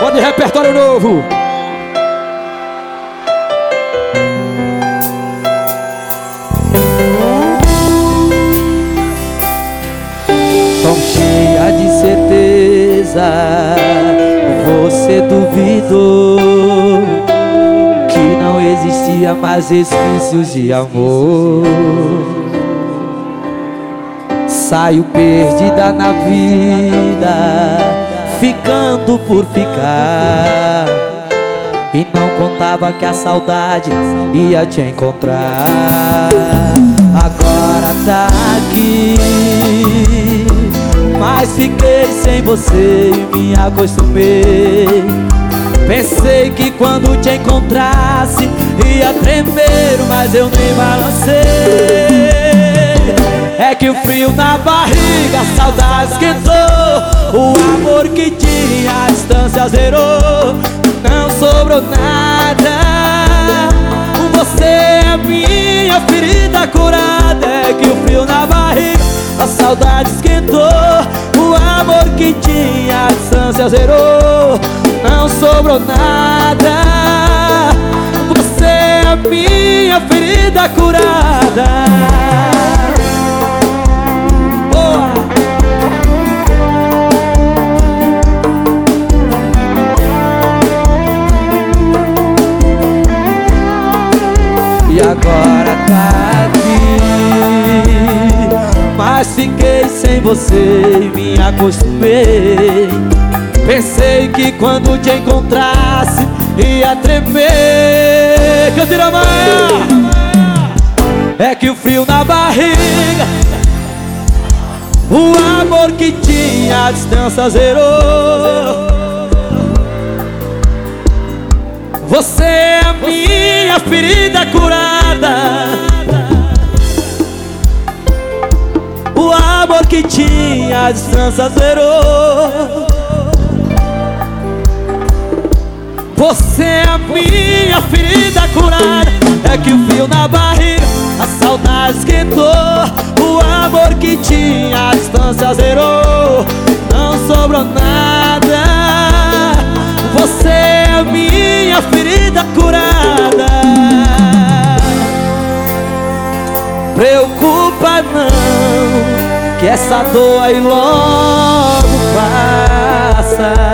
Pode repertório novo. Tão cheia de certeza, você duvidou que não existia mais resquícios de amor. Saio perdida na vida, ficando por ficar, e não contava que a saudade ia te encontrar. Agora tá aqui, mas fiquei sem você e me acostumei. Pensei que quando te encontrasse ia tremer, mas eu nem balancei. É que o frio na barriga, a saudade esquentou, o amor que tinha a distância zerou. Não sobrou nada, você é a minha ferida curada. É que o frio na barriga, a saudade esquentou, o amor que tinha a distância zerou. Não sobrou nada, você é a minha ferida curada. E agora tá aqui, mas fiquei sem você e me acostumei. Pensei que quando te encontrasse ia tremer. Cantina Maia! É que o frio na barriga, o amor que tinha a distância zerou. Você é a minha ferida curada, o amor que tinha a distância zerou. Você é a minha ferida curada. É que o frio na barriga, a saudade esquentou, o amor que tinha a distância zerou. Não sobrou nada, você é a minha ferida curada. Preocupa não, que essa dor aí logo passa.